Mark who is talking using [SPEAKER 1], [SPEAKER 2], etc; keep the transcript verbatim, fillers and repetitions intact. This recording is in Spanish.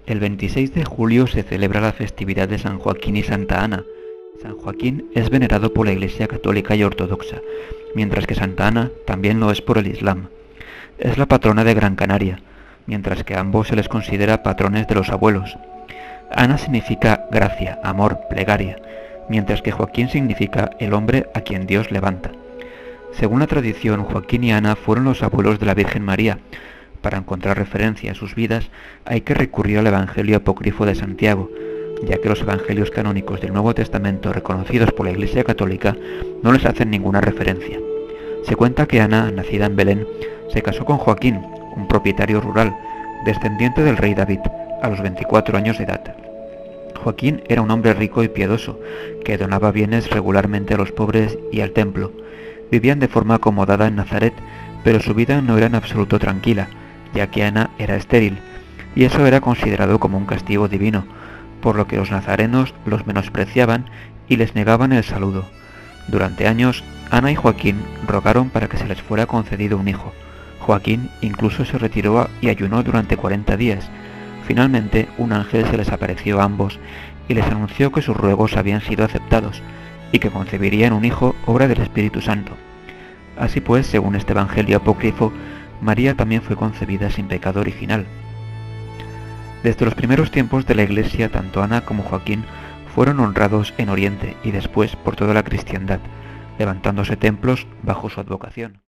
[SPEAKER 1] El veintiséis de julio se celebra la festividad de San Joaquín y Santa Ana. San Joaquín es venerado por la Iglesia católica y ortodoxa, mientras que Santa Ana también lo es por el Islam. Es la patrona de Gran Canaria, mientras que a ambos se les considera patrones de los abuelos. Ana significa gracia, amor, plegaria, mientras que Joaquín significa el hombre a quien Dios levanta. Según la tradición, Joaquín y Ana fueron los abuelos de la Virgen María. Para encontrar referencia a sus vidas hay que recurrir al Evangelio apócrifo de Santiago, ya que los evangelios canónicos del Nuevo Testamento reconocidos por la Iglesia Católica no les hacen ninguna referencia. Se cuenta que Ana, nacida en Belén, se casó con Joaquín, un propietario rural, descendiente del rey David, a los veinticuatro años de edad. Joaquín era un hombre rico y piadoso, que donaba bienes regularmente a los pobres y al templo. Vivían de forma acomodada en Nazaret, pero su vida no era en absoluto tranquila, ya que Ana era estéril, y eso era considerado como un castigo divino, por lo que los nazarenos los menospreciaban y les negaban el saludo. Durante años, Ana y Joaquín rogaron para que se les fuera concedido un hijo. Joaquín incluso se retiró y ayunó durante cuarenta días. Finalmente, un ángel se les apareció a ambos y les anunció que sus ruegos habían sido aceptados y que concebirían un hijo obra del Espíritu Santo. Así pues, según este evangelio apócrifo, María también fue concebida sin pecado original. Desde los primeros tiempos de la Iglesia, tanto Ana como Joaquín fueron honrados en Oriente y después por toda la cristiandad, levantándose templos bajo su advocación.